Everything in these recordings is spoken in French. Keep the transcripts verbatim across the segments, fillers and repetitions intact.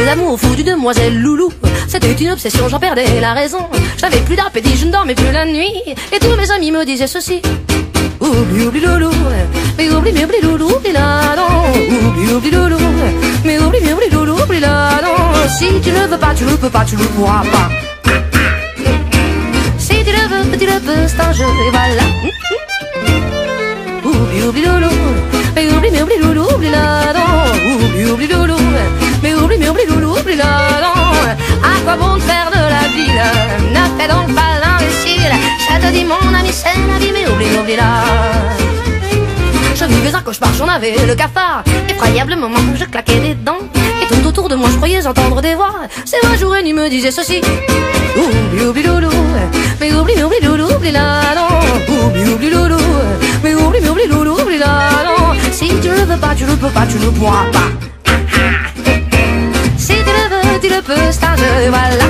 d'amour fou d'une demoiselle loulou. C'était une obsession, j'en perdais la raison. J'avais plus d'appétit, je ne dormais plus la nuit. Et tous mes amis me disaient ceci: oublie, oublie loulou, mais oublie, mais oublie loulou, oublie la non. Oublie, oublie loulou, mais oublie, mais oublie loulou, oublie la non. Si tu ne veux pas, tu ne peux pas, tu ne pourras pas. Si tu le veux, tu le peux, c'est un jeu, et voilà. Oublie, oublie loulou, mais oublie, mais oublie loulou, oublie la non. Oublie, oublie loulou, mais oublie, mais oublie loulou, oublie la non. À quoi bon te faire de la ville? Ne fais donc pas l'imbécile. Je te dis mon ami, c'est la vie, mais oublie, oublie la. Je vivais un cauchemar, j'en avais le cafard. Effroyable moment où je claquais des dents. Et tout autour de moi je croyais entendre des voix. C'est vrai, jour et nuit me disait ceci: oublie, oublie loulou, mais oublie, mais oublie loulou, oublie la non. Oublie, oublie loulou, mais oublie, mais oublie loulou, oublie la non. Si tu ne veux pas, tu ne peux pas, tu ne pourras pas. Si tu le veux, tu le peux, c'est un jeu, voilà.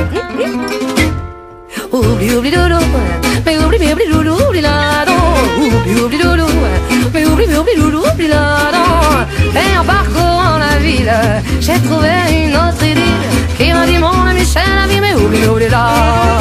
Oublie, oublie loulou, mais oublie, mais oublie loulou, oublie la non. Oublie, oublie loulou, mais oublie, mais oublie loulou, oublie la non. Et en parcourant la ville, j'ai trouvé une autre idylle qui m'a dit mon ami, c'est la vie, mais oublie, oublie la.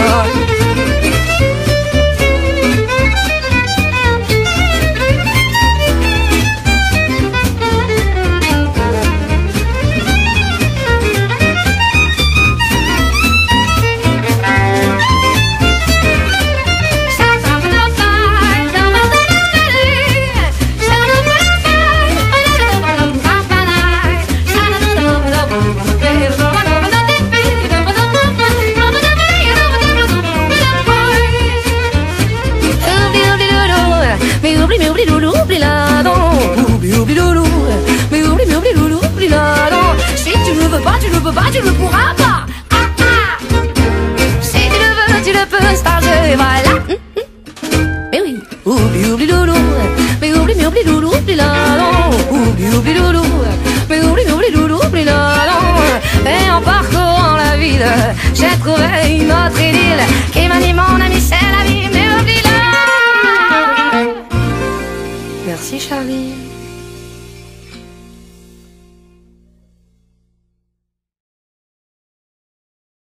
Tu ne peux pas, tu ne pourras pas. Ah, ah. Si tu le veux, tu le peux, c'est un jeu, et voilà. Mais oui, oublie, oublie loulou, mais oublie, mais oublie loulou, oublie la non. Oublie, oublie loulou, mais oublie, mais oublie loulou, oublie la non. Et en parcourant la ville, j'ai trouvé une autre idylle qui m'a dit mon ami, c'est la vie, mais oublie la. Merci Charlie.